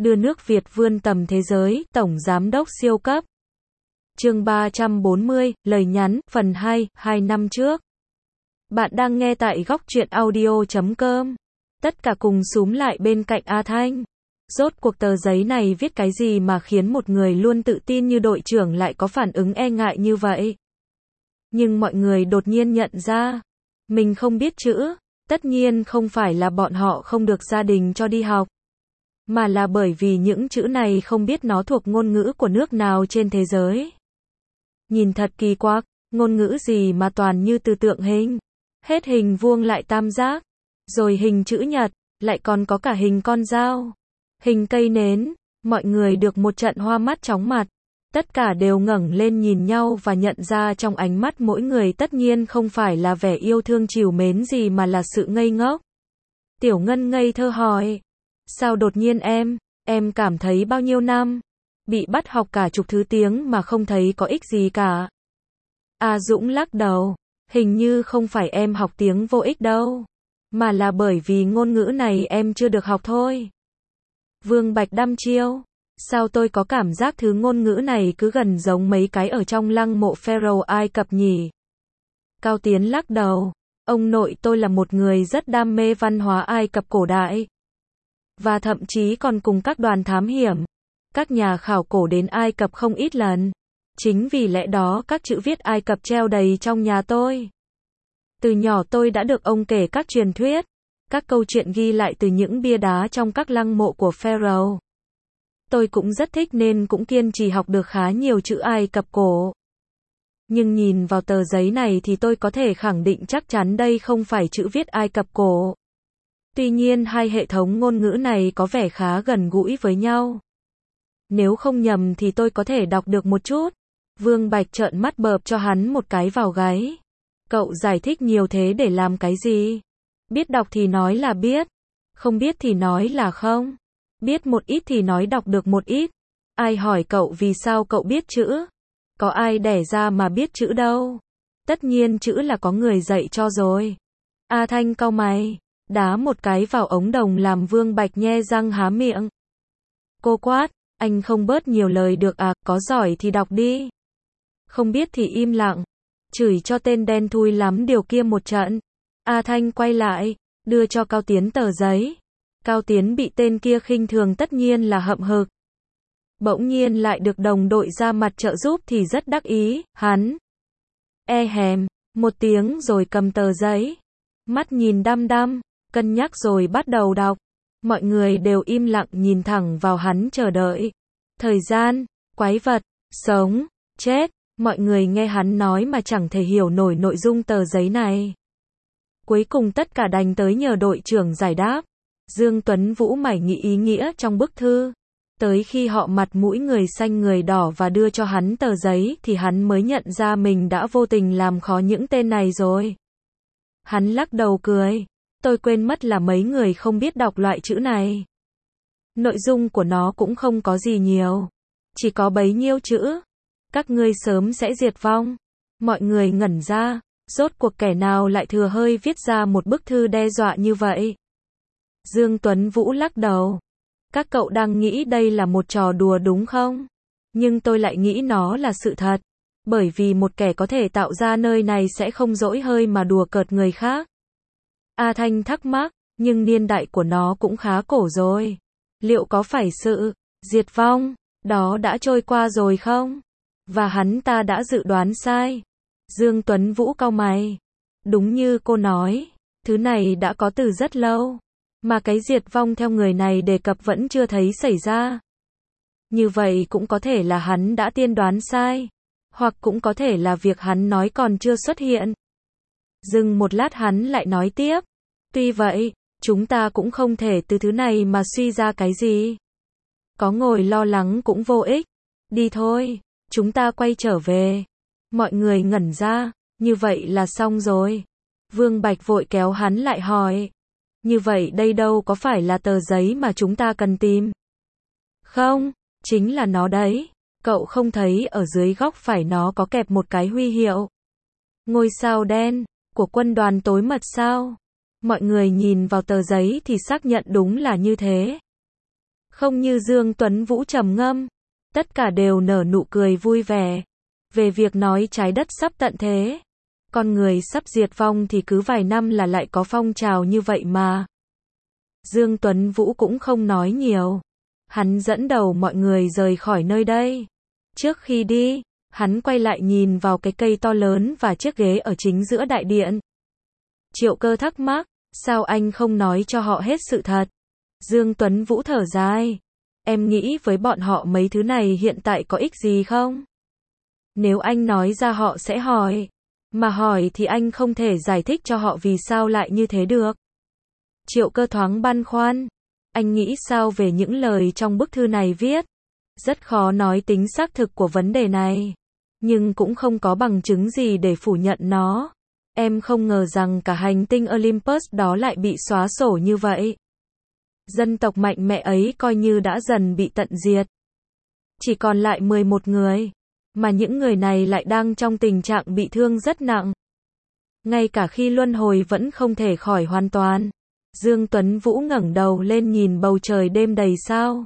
đưa nước Việt vươn tầm thế giới, Tổng Giám đốc siêu cấp. Chương 340, lời nhắn, phần 2, 2 năm trước. Bạn đang nghe tại góc truyện audio.com. Tất cả cùng xúm lại bên cạnh A Thanh. Rốt cuộc tờ giấy này viết cái gì mà khiến một người luôn tự tin như đội trưởng lại có phản ứng e ngại như vậy? Nhưng mọi người đột nhiên nhận ra, mình không biết chữ, tất nhiên không phải là bọn họ không được gia đình cho đi học, mà là bởi vì những chữ này không biết nó thuộc ngôn ngữ của nước nào trên thế giới. Nhìn thật kỳ quặc, ngôn ngữ gì mà toàn như từ tượng hình, hết hình vuông lại tam giác, rồi hình chữ nhật, lại còn có cả hình con dao, hình cây nến, mọi người được một trận hoa mắt chóng mặt. Tất cả đều ngẩng lên nhìn nhau và nhận ra trong ánh mắt mỗi người tất nhiên không phải là vẻ yêu thương trìu mến gì mà là sự ngây ngốc. Tiểu Ngân ngây thơ hỏi, sao đột nhiên em cảm thấy bao nhiêu năm, bị bắt học cả chục thứ tiếng mà không thấy có ích gì cả. A Dũng lắc đầu, hình như không phải em học tiếng vô ích đâu, mà là bởi vì ngôn ngữ này em chưa được học thôi. Vương Bạch đăm chiêu, sao tôi có cảm giác thứ ngôn ngữ này cứ gần giống mấy cái ở trong lăng mộ Pharaoh Ai Cập nhỉ? Cao Tiến lắc đầu, ông nội tôi là một người rất đam mê văn hóa Ai Cập cổ đại, và thậm chí còn cùng các đoàn thám hiểm, các nhà khảo cổ đến Ai Cập không ít lần. Chính vì lẽ đó các chữ viết Ai Cập treo đầy trong nhà tôi. Từ nhỏ tôi đã được ông kể các truyền thuyết, các câu chuyện ghi lại từ những bia đá trong các lăng mộ của Pharaoh. Tôi cũng rất thích nên cũng kiên trì học được khá nhiều chữ Ai Cập cổ. Nhưng nhìn vào tờ giấy này thì tôi có thể khẳng định chắc chắn đây không phải chữ viết Ai Cập cổ. Tuy nhiên hai hệ thống ngôn ngữ này có vẻ khá gần gũi với nhau. Nếu không nhầm thì tôi có thể đọc được một chút. Vương Bạch trợn mắt bợp cho hắn một cái vào gáy. Cậu giải thích nhiều thế để làm cái gì? Biết đọc thì nói là biết, không biết thì nói là không. Biết một ít thì nói đọc được một ít. Ai hỏi cậu vì sao cậu biết chữ? Có ai đẻ ra mà biết chữ đâu. Tất nhiên chữ là có người dạy cho rồi. A Thanh cau mày, đá một cái vào ống đồng làm Vương Bạch nhe răng há miệng. Cô quát, anh không bớt nhiều lời được à, có giỏi thì đọc đi. Không biết thì im lặng. Chửi cho tên đen thui lắm điều kia một trận. A Thanh quay lại, đưa cho Cao Tiến tờ giấy. Cao Tiến bị tên kia khinh thường tất nhiên là hậm hực. Bỗng nhiên lại được đồng đội ra mặt trợ giúp thì rất đắc ý, hắn hèm một tiếng rồi cầm tờ giấy, mắt nhìn đăm đăm, cân nhắc rồi bắt đầu đọc. Mọi người đều im lặng nhìn thẳng vào hắn chờ đợi. Thời gian, quái vật, sống, chết, mọi người nghe hắn nói mà chẳng thể hiểu nổi nội dung tờ giấy này. Cuối cùng tất cả đành tới nhờ đội trưởng giải đáp. Dương Tuấn Vũ mải nghĩ ý nghĩa trong bức thư. Tới khi họ mặt mũi người xanh người đỏ và đưa cho hắn tờ giấy thì hắn mới nhận ra mình đã vô tình làm khó những tên này rồi. Hắn lắc đầu cười. Tôi quên mất là mấy người không biết đọc loại chữ này. Nội dung của nó cũng không có gì nhiều. Chỉ có bấy nhiêu chữ. Các ngươi sớm sẽ diệt vong. Mọi người ngẩn ra. Rốt cuộc kẻ nào lại thừa hơi viết ra một bức thư đe dọa như vậy? Dương Tuấn Vũ lắc đầu. Các cậu đang nghĩ đây là một trò đùa đúng không? Nhưng tôi lại nghĩ nó là sự thật. Bởi vì một kẻ có thể tạo ra nơi này sẽ không dỗi hơi mà đùa cợt người khác. A Thanh thắc mắc, nhưng niên đại của nó cũng khá cổ rồi. Liệu có phải sự diệt vong đó đã trôi qua rồi không? Và hắn ta đã dự đoán sai. Dương Tuấn Vũ cau mày. Đúng như cô nói, thứ này đã có từ rất lâu. Mà cái diệt vong theo người này đề cập vẫn chưa thấy xảy ra. Như vậy cũng có thể là hắn đã tiên đoán sai. Hoặc cũng có thể là việc hắn nói còn chưa xuất hiện. Dừng một lát hắn lại nói tiếp. Tuy vậy, chúng ta cũng không thể từ thứ này mà suy ra cái gì. Có ngồi lo lắng cũng vô ích. Đi thôi, chúng ta quay trở về. Mọi người ngẩn ra, như vậy là xong rồi. Vương Bạch vội kéo hắn lại hỏi. Như vậy đây đâu có phải là tờ giấy mà chúng ta cần tìm? Không, chính là nó đấy. Cậu không thấy ở dưới góc phải nó có kẹp một cái huy hiệu ngôi sao đen của quân đoàn tối mật sao? Mọi người nhìn vào tờ giấy thì xác nhận đúng là như thế. Không như Dương Tuấn Vũ trầm ngâm, tất cả đều nở nụ cười vui vẻ. Về việc nói trái đất sắp tận thế, con người sắp diệt vong thì cứ vài năm là lại có phong trào như vậy mà. Dương Tuấn Vũ cũng không nói nhiều. Hắn dẫn đầu mọi người rời khỏi nơi đây. Trước khi đi, hắn quay lại nhìn vào cái cây to lớn và chiếc ghế ở chính giữa đại điện. Triệu Cơ thắc mắc, sao anh không nói cho họ hết sự thật? Dương Tuấn Vũ thở dài. Em nghĩ với bọn họ mấy thứ này hiện tại có ích gì không? Nếu anh nói ra họ sẽ hỏi. Mà hỏi thì anh không thể giải thích cho họ vì sao lại như thế được. Triệu Cơ thoáng băn khoăn. Anh nghĩ sao về những lời trong bức thư này viết? Rất khó nói tính xác thực của vấn đề này. Nhưng cũng không có bằng chứng gì để phủ nhận nó. Em không ngờ rằng cả hành tinh Olympus đó lại bị xóa sổ như vậy. Dân tộc mạnh mẽ ấy coi như đã dần bị tận diệt. Chỉ còn lại 11 người. Mà những người này lại đang trong tình trạng bị thương rất nặng. Ngay cả khi luân hồi vẫn không thể khỏi hoàn toàn. Dương Tuấn Vũ ngẩng đầu lên nhìn bầu trời đêm đầy sao.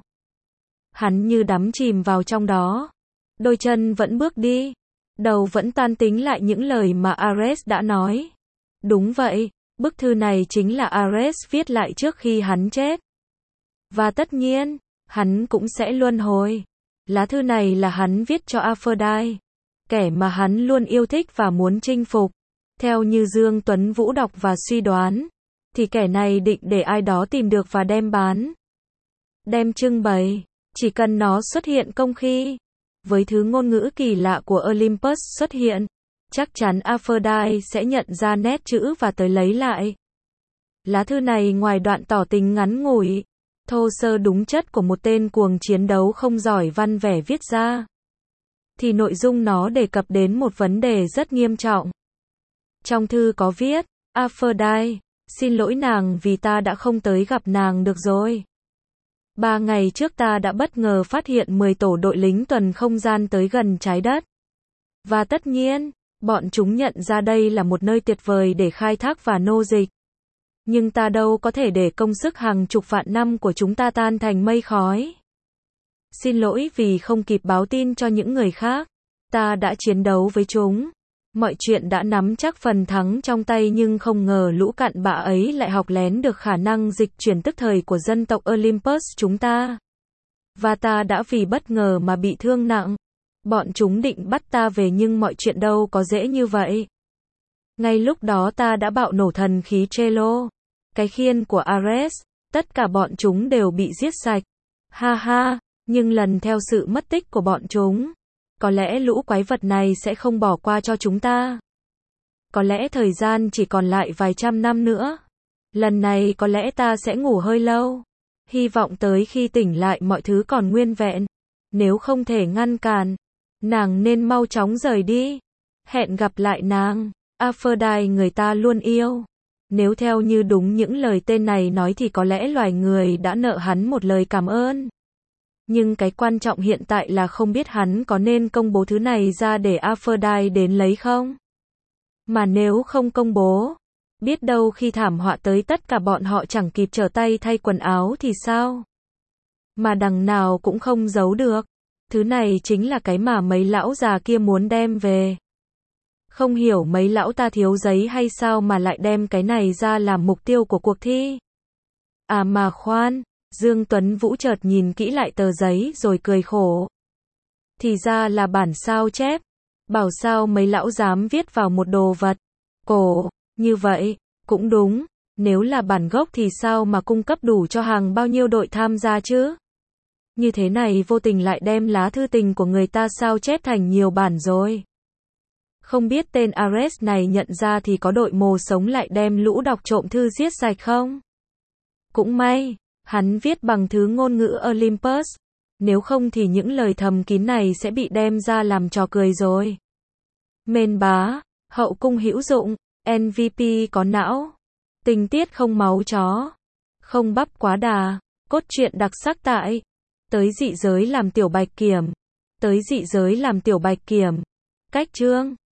Hắn như đắm chìm vào trong đó. Đôi chân vẫn bước đi. Đầu vẫn toan tính lại những lời mà Ares đã nói. Đúng vậy, bức thư này chính là Ares viết lại trước khi hắn chết. Và tất nhiên, hắn cũng sẽ luân hồi. Lá thư này là hắn viết cho Aphrodite, kẻ mà hắn luôn yêu thích và muốn chinh phục. Theo như Dương Tuấn Vũ đọc và suy đoán, thì kẻ này định để ai đó tìm được và đem bán. Đem trưng bày, chỉ cần nó xuất hiện công khai. Với thứ ngôn ngữ kỳ lạ của Olympus xuất hiện, chắc chắn Aphrodite sẽ nhận ra nét chữ và tới lấy lại. Lá thư này ngoài đoạn tỏ tình ngắn ngủi, thô sơ đúng chất của một tên cuồng chiến đấu không giỏi văn vẻ viết ra, thì nội dung nó đề cập đến một vấn đề rất nghiêm trọng. Trong thư có viết, Aphrodite, xin lỗi nàng vì ta đã không tới gặp nàng được rồi. 3 ngày trước ta đã bất ngờ phát hiện 10 tổ đội lính tuần không gian tới gần trái đất. Và tất nhiên, bọn chúng nhận ra đây là một nơi tuyệt vời để khai thác và nô dịch. Nhưng ta đâu có thể để công sức hàng chục vạn năm của chúng ta tan thành mây khói. Xin lỗi vì không kịp báo tin cho những người khác. Ta đã chiến đấu với chúng. Mọi chuyện đã nắm chắc phần thắng trong tay nhưng không ngờ lũ cặn bã ấy lại học lén được khả năng dịch chuyển tức thời của dân tộc Olympus chúng ta. Và ta đã vì bất ngờ mà bị thương nặng. Bọn chúng định bắt ta về nhưng mọi chuyện đâu có dễ như vậy. Ngay lúc đó ta đã bạo nổ thần khí Trello, cái khiên của Ares, tất cả bọn chúng đều bị giết sạch. Ha ha, nhưng lần theo sự mất tích của bọn chúng, có lẽ lũ quái vật này sẽ không bỏ qua cho chúng ta. Có lẽ thời gian chỉ còn lại vài trăm năm nữa. Lần này có lẽ ta sẽ ngủ hơi lâu. Hy vọng tới khi tỉnh lại mọi thứ còn nguyên vẹn. Nếu không thể ngăn cản, nàng nên mau chóng rời đi. Hẹn gặp lại nàng. Aphrodite người ta luôn yêu. Nếu theo như đúng những lời tên này nói thì có lẽ loài người đã nợ hắn một lời cảm ơn. Nhưng cái quan trọng hiện tại là không biết hắn có nên công bố thứ này ra để Aphrodite đến lấy không? Mà nếu không công bố, biết đâu khi thảm họa tới tất cả bọn họ chẳng kịp trở tay thay quần áo thì sao? Mà đằng nào cũng không giấu được. Thứ này chính là cái mà mấy lão già kia muốn đem về. Không hiểu mấy lão ta thiếu giấy hay sao mà lại đem cái này ra làm mục tiêu của cuộc thi. À mà khoan, Dương Tuấn Vũ chợt nhìn kỹ lại tờ giấy rồi cười khổ. Thì ra là bản sao chép. Bảo sao mấy lão dám viết vào một đồ vật cổ như vậy, cũng đúng. Nếu là bản gốc thì sao mà cung cấp đủ cho hàng bao nhiêu đội tham gia chứ? Như thế này vô tình lại đem lá thư tình của người ta sao chép thành nhiều bản rồi. Không biết tên Ares này nhận ra thì có đội mồ sống lại đem lũ đọc trộm thư giết sạch không? Cũng may, hắn viết bằng thứ ngôn ngữ Olympus. Nếu không thì những lời thầm kín này sẽ bị đem ra làm trò cười rồi. Mên bá, hậu cung hữu dụng, MVP có não, tình tiết không máu chó, không bắp quá đà, cốt truyện đặc sắc tại Tới dị giới làm tiểu bạch kiểm. Tới dị giới làm tiểu bạch kiểm. Cách chương